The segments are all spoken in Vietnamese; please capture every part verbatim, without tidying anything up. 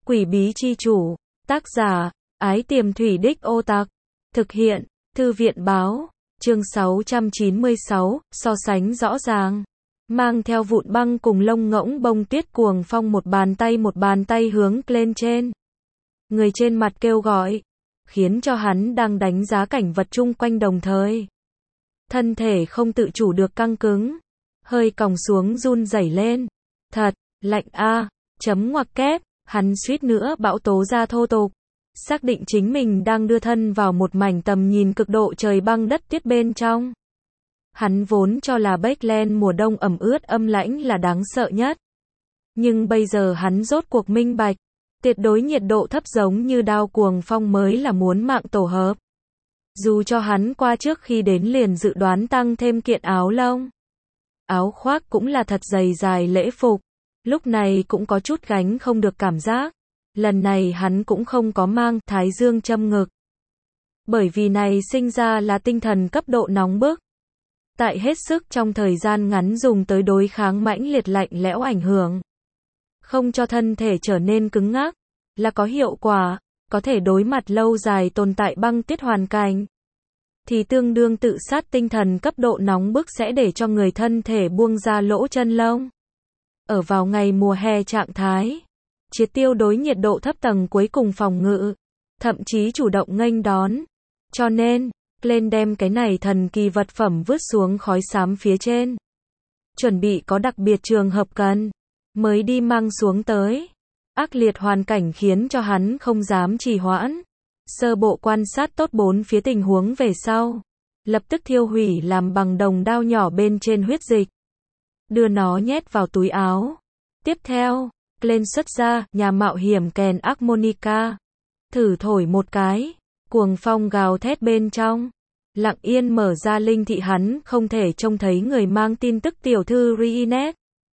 Quỷ bí chi chủ. Tác giả, Ái Tiềm Thủy Đích Ô Tặc. Thực hiện, Thư viện báo. Chương sáu trăm chín mươi sáu, so sánh rõ ràng. Mang theo vụn băng cùng lông ngỗng bông tuyết cuồng phong một bàn tay một bàn tay hướng lên trên. Người trên mặt kêu gọi, khiến cho hắn đang đánh giá cảnh vật chung quanh đồng thời. Thân thể không tự chủ được căng cứng, hơi còng xuống run rẩy lên. Thật, lạnh a, chấm ngoặc kép, hắn suýt nữa bão tố ra thô tục. Xác định chính mình đang đưa thân vào một mảnh tầm nhìn cực độ trời băng đất tuyết bên trong. Hắn vốn cho là Backland mùa đông ẩm ướt âm lãnh là đáng sợ nhất. Nhưng bây giờ hắn rốt cuộc minh bạch, tuyệt đối nhiệt độ thấp giống như đao cuồng phong mới là muốn mạng tổ hợp. Dù cho hắn qua trước khi đến liền dự đoán tăng thêm kiện áo lông. Áo khoác cũng là thật dày dài lễ phục, lúc này cũng có chút gánh không được cảm giác. Lần này hắn cũng không có mang thái dương châm ngực. Bởi vì này sinh ra là tinh thần cấp độ nóng bức. Tại hết sức trong thời gian ngắn dùng tới đối kháng mãnh liệt lạnh lẽo ảnh hưởng. Không cho thân thể trở nên cứng ngắc, là có hiệu quả, có thể đối mặt lâu dài tồn tại băng tuyết hoàn cảnh. Thì tương đương tự sát tinh thần cấp độ nóng bức sẽ để cho người thân thể buông ra lỗ chân lông. Ở vào ngày mùa hè trạng thái, triệt tiêu đối nhiệt độ thấp tầng cuối cùng phòng ngự, thậm chí chủ động nghênh đón. Cho nên, lên đem cái này thần kỳ vật phẩm vứt xuống khói xám phía trên. Chuẩn bị có đặc biệt trường hợp cần, mới đi mang xuống tới. Ác liệt hoàn cảnh khiến cho hắn không dám trì hoãn. Sơ bộ quan sát tốt bốn phía tình huống về sau. Lập tức thiêu hủy làm bằng đồng đao nhỏ bên trên huyết dịch. Đưa nó nhét vào túi áo. Tiếp theo, lên xuất ra, nhà mạo hiểm kèn harmonica. Thử thổi một cái, cuồng phong gào thét bên trong. Lặng yên mở ra linh thị hắn không thể trông thấy người mang tin tức tiểu thư Reenet.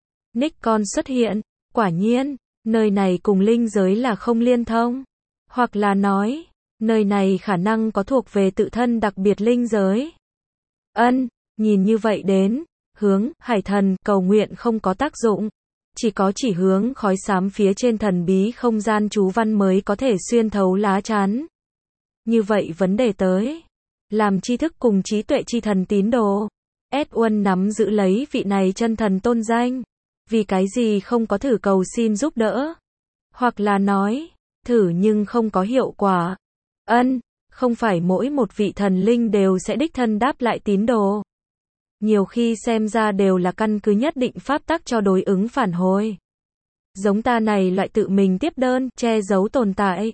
Nikon xuất hiện, quả nhiên, nơi này cùng linh giới là không liên thông. Hoặc là nói, nơi này khả năng có thuộc về tự thân đặc biệt linh giới. Ân, nhìn như vậy đến, hướng, hải thần, cầu nguyện không có tác dụng. Chỉ có chỉ hướng khói xám phía trên thần bí không gian chú văn mới có thể xuyên thấu lá chắn. Như vậy vấn đề tới. Làm tri thức cùng trí tuệ chi thần tín đồ. ét một nắm giữ lấy vị này chân thần tôn danh. Vì cái gì không có thử cầu xin giúp đỡ? Hoặc là nói, thử nhưng không có hiệu quả. Ân, không phải mỗi một vị thần linh đều sẽ đích thân đáp lại tín đồ. Nhiều khi xem ra đều là căn cứ nhất định pháp tắc cho đối ứng phản hồi. Giống ta này loại tự mình tiếp đơn, che giấu tồn tại.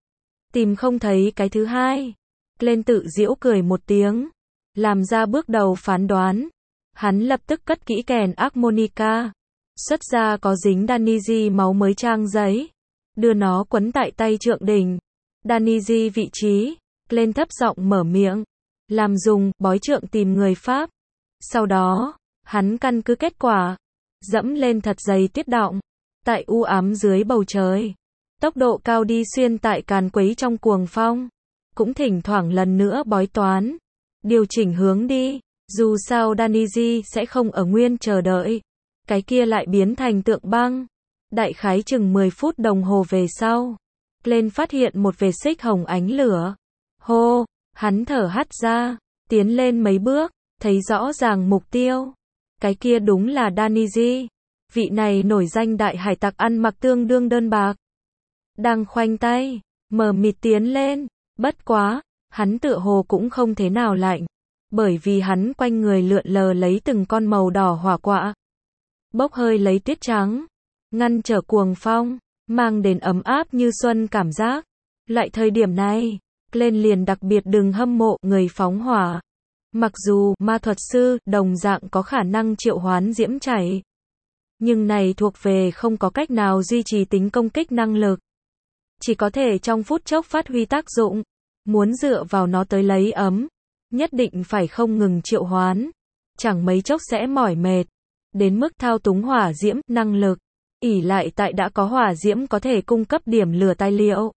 Tìm không thấy cái thứ hai. Lên tự giễu cười một tiếng. Làm ra bước đầu phán đoán. Hắn lập tức cất kỹ kèn harmonica. Xuất ra có dính Daniji máu mới trang giấy. Đưa nó quấn tại tay trượng đỉnh. Daniji vị trí. Lên thấp giọng mở miệng. Làm dùng, bói trượng tìm người Pháp. Sau đó, hắn căn cứ kết quả. Dẫm lên thật dày tuyết đọng. Tại u ám dưới bầu trời. Tốc độ cao đi xuyên tại càn quấy trong cuồng phong. Cũng thỉnh thoảng lần nữa bói toán. Điều chỉnh hướng đi. Dù sao Daniji sẽ không ở nguyên chờ đợi. Cái kia lại biến thành tượng băng. Đại khái chừng mười phút đồng hồ về sau. Lên phát hiện một vệt xích hồng ánh lửa. Hô, hắn thở hắt ra. Tiến lên mấy bước. Thấy rõ ràng mục tiêu. Cái kia đúng là Daniji. Vị này nổi danh đại hải tặc ăn mặc tương đương đơn bạc. Đang khoanh tay. Mờ mịt tiến lên. Bất quá. Hắn tựa hồ cũng không thế nào lạnh. Bởi vì hắn quanh người lượn lờ lấy từng con màu đỏ hỏa quạ. Bốc hơi lấy tuyết trắng. Ngăn trở cuồng phong. Mang đến ấm áp như xuân cảm giác. Loại thời điểm này. Lên liền đặc biệt đừng hâm mộ người phóng hỏa. Mặc dù ma thuật sư đồng dạng có khả năng triệu hoán diễm chảy. Nhưng này thuộc về không có cách nào duy trì tính công kích năng lực. Chỉ có thể trong phút chốc phát huy tác dụng. Muốn dựa vào nó tới lấy ấm. Nhất định phải không ngừng triệu hoán. Chẳng mấy chốc sẽ mỏi mệt. Đến mức thao túng hỏa diễm, năng lực. ỷ lại tại đã có hỏa diễm có thể cung cấp điểm lửa tài liệu.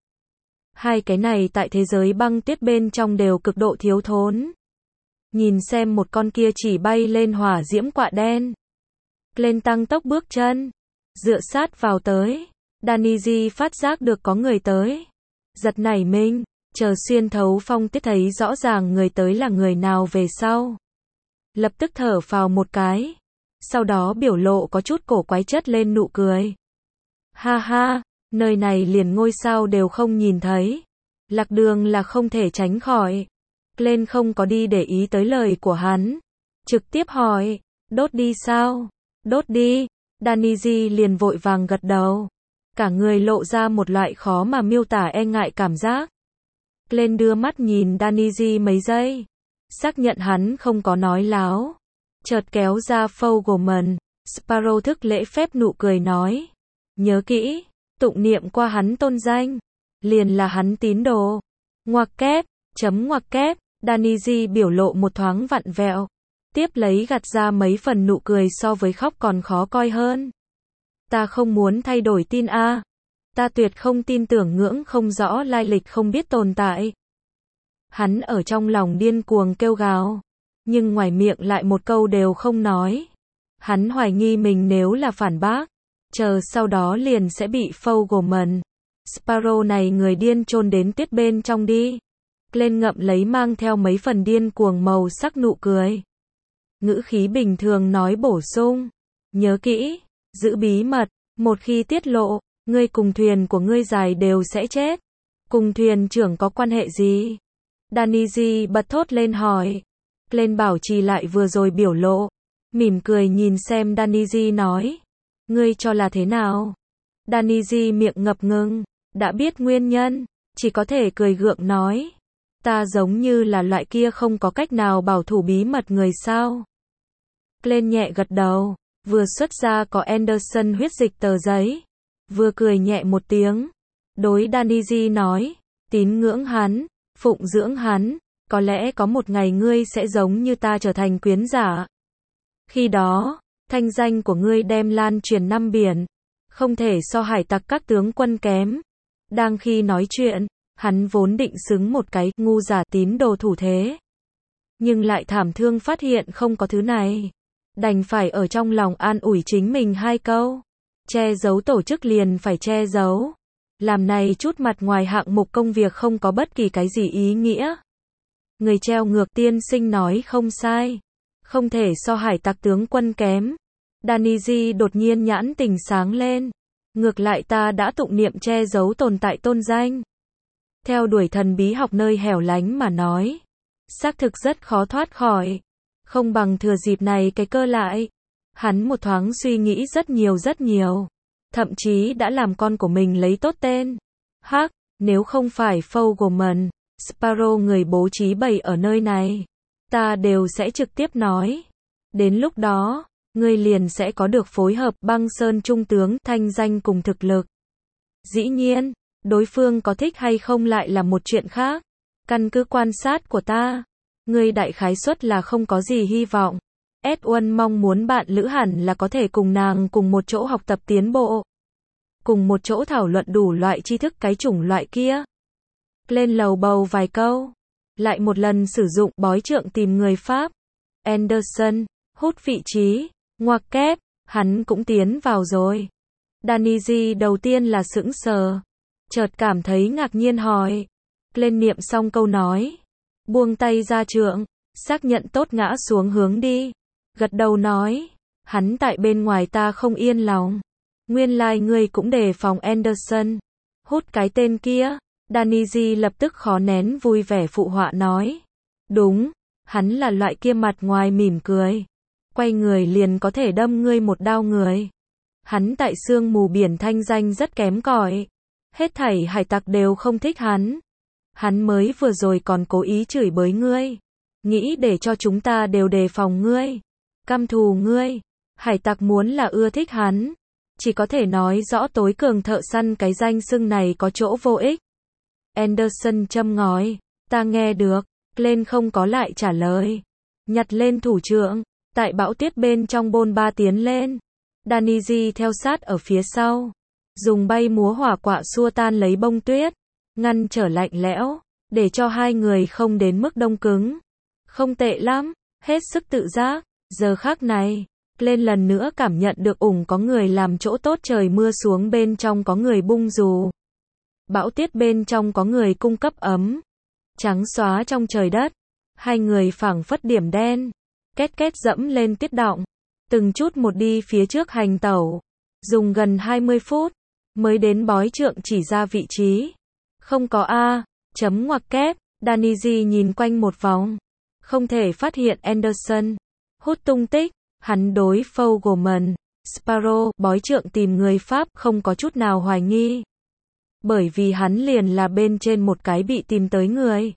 Hai cái này tại thế giới băng tuyết bên trong đều cực độ thiếu thốn. Nhìn xem một con kia chỉ bay lên hỏa diễm quạ đen. Lên tăng tốc bước chân. Dựa sát vào tới. Danny phát giác được có người tới. Giật nảy mình, chờ xuyên thấu phong tuyết thấy rõ ràng người tới là người nào về sau. Lập tức thở phào một cái. Sau đó biểu lộ có chút cổ quái chất lên nụ cười. Ha ha, nơi này liền ngôi sao đều không nhìn thấy. Lạc đường là không thể tránh khỏi. Glenn không có đi để ý tới lời của hắn. Trực tiếp hỏi, đốt đi sao? Đốt đi. Danny liền vội vàng gật đầu. Cả người lộ ra một loại khó mà miêu tả e ngại cảm giác. Glenn đưa mắt nhìn Danny mấy giây. Xác nhận hắn không có nói láo. Chợt kéo ra Fogelman. Sparrow thức lễ phép nụ cười nói. Nhớ kỹ, tụng niệm qua hắn tôn danh. Liền là hắn tín đồ. Ngoặc kép, chấm ngoặc kép. Danny biểu lộ một thoáng vặn vẹo. Tiếp lấy gạt ra mấy phần nụ cười so với khóc còn khó coi hơn. Ta không muốn thay đổi tin a. Ta tuyệt không tin tưởng ngưỡng không rõ lai lịch không biết tồn tại. Hắn ở trong lòng điên cuồng kêu gào. Nhưng ngoài miệng lại một câu đều không nói. Hắn hoài nghi mình nếu là phản bác. Chờ sau đó liền sẽ bị Fogelman. Sparrow này người điên chôn đến tuyết bên trong đi. Glenn ngậm lấy mang theo mấy phần điên cuồng màu sắc nụ cười. Ngữ khí bình thường nói bổ sung. Nhớ kỹ, giữ bí mật, một khi tiết lộ, ngươi cùng thuyền của ngươi dài đều sẽ chết. Cùng thuyền trưởng có quan hệ gì? Danny bật thốt lên hỏi. Glenn bảo trì lại vừa rồi biểu lộ. Mỉm cười nhìn xem Danny nói. Ngươi cho là thế nào? Danny miệng ngập ngừng. Đã biết nguyên nhân, chỉ có thể cười gượng nói. Ta giống như là loại kia không có cách nào bảo thủ bí mật người sao? Glenn nhẹ gật đầu, vừa xuất ra có Anderson huyết dịch tờ giấy, vừa cười nhẹ một tiếng. Đối Danny nói, tín ngưỡng hắn, phụng dưỡng hắn, có lẽ có một ngày ngươi sẽ giống như ta trở thành quyến giả. Khi đó, thanh danh của ngươi đem lan truyền năm biển, không thể so hải tặc các tướng quân kém. Đang khi nói chuyện, hắn vốn định xứng một cái ngu giả tín đồ thủ thế. Nhưng lại thảm thương phát hiện không có thứ này. Đành phải ở trong lòng an ủi chính mình hai câu. Che giấu tổ chức liền phải che giấu. Làm này chút mặt ngoài hạng mục công việc không có bất kỳ cái gì ý nghĩa. Người treo ngược tiên sinh nói không sai. Không thể so hải tặc tướng quân kém. Danny đột nhiên nhãn tình sáng lên. Ngược lại ta đã tụng niệm che giấu tồn tại tôn danh. Theo đuổi thần bí học nơi hẻo lánh mà nói. Xác thực rất khó thoát khỏi. Không bằng thừa dịp này cái cơ lại. Hắn một thoáng suy nghĩ rất nhiều rất nhiều. Thậm chí đã làm con của mình lấy tốt tên. Hắc, nếu không phải Fogelman, Sparrow người bố trí bầy ở nơi này. Ta đều sẽ trực tiếp nói. Đến lúc đó, ngươi liền sẽ có được phối hợp băng sơn trung tướng thanh danh cùng thực lực. Dĩ nhiên, đối phương có thích hay không lại là một chuyện khác. Căn cứ quan sát của ta, ngươi đại khái suất là không có gì hy vọng. Edwin mong muốn bạn lữ hẳn là có thể cùng nàng cùng một chỗ học tập tiến bộ. Cùng một chỗ thảo luận đủ loại tri thức cái chủng loại kia. Lên lầu bầu vài câu. Lại một lần sử dụng bói trượng tìm người Pháp. Anderson, hút vị trí, ngoặc kép, hắn cũng tiến vào rồi. Danny đầu tiên là sững sờ. Chợt cảm thấy ngạc nhiên hỏi. Lên niệm xong câu nói. Buông tay ra trượng, xác nhận tốt ngã xuống hướng đi. Gật đầu nói. Hắn tại bên ngoài ta không yên lòng. Nguyên lai like ngươi cũng đề phòng Anderson. Hút cái tên kia. Danny lập tức khó nén vui vẻ phụ họa nói. Đúng, hắn là loại kia mặt ngoài mỉm cười. Quay người liền có thể đâm ngươi một đao người. Hắn tại sương mù biển thanh danh rất kém cỏi. Hết thảy hải tặc đều không thích hắn. Hắn mới vừa rồi còn cố ý chửi bới ngươi. Nghĩ để cho chúng ta đều đề phòng ngươi. Căm thù ngươi. Hải tặc muốn là ưa thích hắn. Chỉ có thể nói rõ tối cường thợ săn cái danh xưng này có chỗ vô ích. Anderson châm ngòi. Ta nghe được. Lên không có lại trả lời. Nhặt lên thủ trượng. Tại bão tuyết bên trong bôn ba tiến lên. Danny theo sát ở phía sau. Dùng bay múa hỏa quạ xua tan lấy bông tuyết. Ngăn trở lạnh lẽo. Để cho hai người không đến mức đông cứng. Không tệ lắm. Hết sức tự giác. Giờ khắc này. Lên lần nữa cảm nhận được ủng có người làm chỗ tốt, trời mưa xuống bên trong có người bung dù. Bão tiết bên trong có người cung cấp ấm. Trắng xóa trong trời đất. Hai người phảng phất điểm đen. Két két dẫm lên tiết động. Từng chút một đi phía trước hành tẩu. Dùng gần hai mươi phút. Mới đến bói trượng chỉ ra vị trí. Không có A. Chấm ngoặc kép. Danny nhìn quanh một vòng. Không thể phát hiện Anderson. Hút tung tích. Hắn đối Fogelman, Sparrow, bói trượng tìm người Pháp không có chút nào hoài nghi. Bởi vì hắn liền là bên trên một cái bị tìm tới người.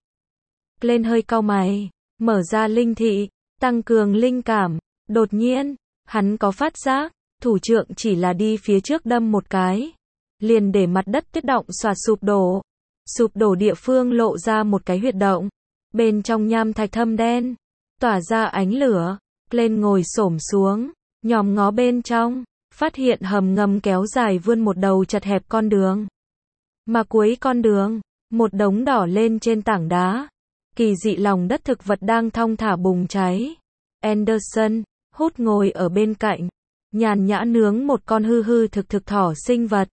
Lên hơi cau mày, mở ra linh thị, tăng cường linh cảm. Đột nhiên, hắn có phát giác, thủ trượng chỉ là đi phía trước đâm một cái. Liền để mặt đất tiết động xoạt sụp đổ. Sụp đổ địa phương lộ ra một cái huyệt động. Bên trong nham thạch thâm đen, tỏa ra ánh lửa. Lên ngồi xổm xuống, nhòm ngó bên trong, phát hiện hầm ngầm kéo dài vươn một đầu chật hẹp con đường. Mà cuối con đường, một đống đỏ lên trên tảng đá. Kỳ dị lòng đất thực vật đang thong thả bùng cháy. Anderson, hút ngồi ở bên cạnh, nhàn nhã nướng một con hư hư thực thực thỏ sinh vật.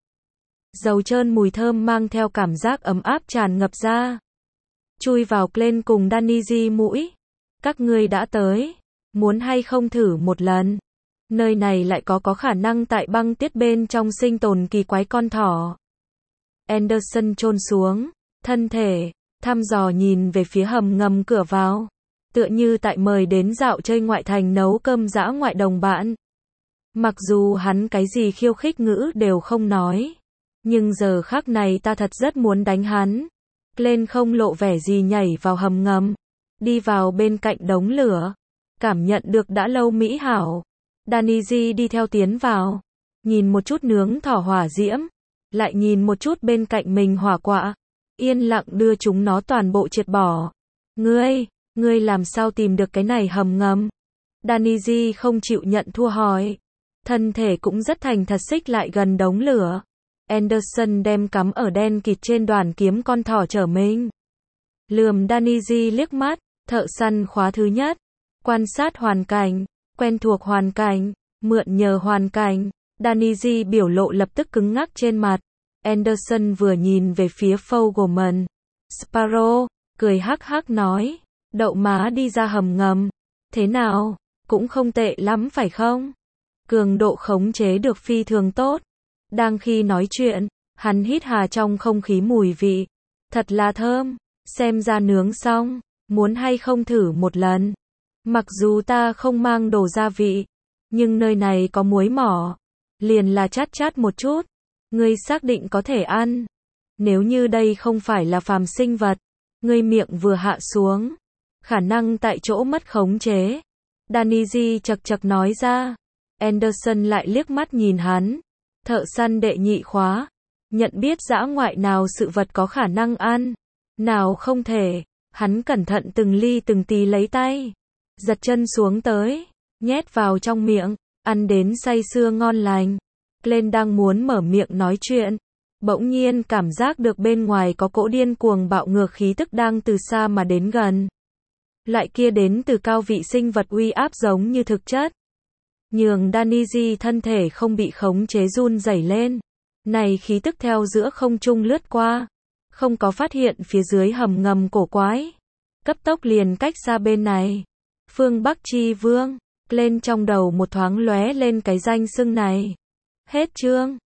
Dầu trơn mùi thơm mang theo cảm giác ấm áp tràn ngập ra. Chui vào Glenn cùng Danny mũi. Các ngươi đã tới. Muốn hay không thử một lần? Nơi này lại có có khả năng tại băng tiết bên trong sinh tồn kỳ quái con thỏ. Anderson chôn xuống, thân thể, thăm dò nhìn về phía hầm ngầm cửa vào. Tựa như tại mời đến dạo chơi ngoại thành nấu cơm dã ngoại đồng bạn. Mặc dù hắn cái gì khiêu khích ngữ đều không nói. Nhưng giờ khắc này ta thật rất muốn đánh hắn. Lên không lộ vẻ gì nhảy vào hầm ngầm. Đi vào bên cạnh đống lửa. Cảm nhận được đã lâu mỹ hảo. Danny đi theo tiến vào. Nhìn một chút nướng thỏ hỏa diễm. Lại nhìn một chút bên cạnh mình hỏa quạ. Yên lặng đưa chúng nó toàn bộ triệt bỏ. Ngươi, ngươi làm sao tìm được cái này hầm ngầm? Danny không chịu nhận thua hỏi. Thân thể cũng rất thành thật xích lại gần đống lửa. Anderson đem cắm ở đen kịt trên đoàn kiếm con thỏ chở mình. Lườm Danny liếc mắt. Thợ săn khóa thứ nhất. Quan sát hoàn cảnh, quen thuộc hoàn cảnh, mượn nhờ hoàn cảnh. Danny biểu lộ lập tức cứng ngắc trên mặt. Anderson vừa nhìn về phía Fogelman. Sparrow, cười hắc hắc nói. Đậu má đi ra hầm ngầm. Thế nào? Cũng không tệ lắm phải không? Cường độ khống chế được phi thường tốt. Đang khi nói chuyện, hắn hít hà trong không khí mùi vị. Thật là thơm. Xem ra nướng xong, muốn hay không thử một lần. Mặc dù ta không mang đồ gia vị, nhưng nơi này có muối mỏ, liền là chát chát một chút. Ngươi xác định có thể ăn. Nếu như đây không phải là phàm sinh vật, ngươi miệng vừa hạ xuống, khả năng tại chỗ mất khống chế. Danny chật chật nói ra. Anderson lại liếc mắt nhìn hắn. Thợ săn đệ nhị khóa. Nhận biết dã ngoại nào sự vật có khả năng ăn, nào không thể. Hắn cẩn thận từng ly từng tí lấy tay. Giật chân xuống tới, nhét vào trong miệng, ăn đến say sưa ngon lành. Glenn đang muốn mở miệng nói chuyện, bỗng nhiên cảm giác được bên ngoài có cỗ điên cuồng bạo ngược khí tức đang từ xa mà đến gần. Loại kia đến từ cao vị sinh vật uy áp giống như thực chất. Nhường Danny thân thể không bị khống chế run rẩy lên. Này khí tức theo giữa không trung lướt qua, không có phát hiện phía dưới hầm ngầm cổ quái. Cấp tốc liền cách xa bên này. Phương Bắc Chi Vương, lên trong đầu một thoáng lóe lên cái danh xưng này. Hết chương.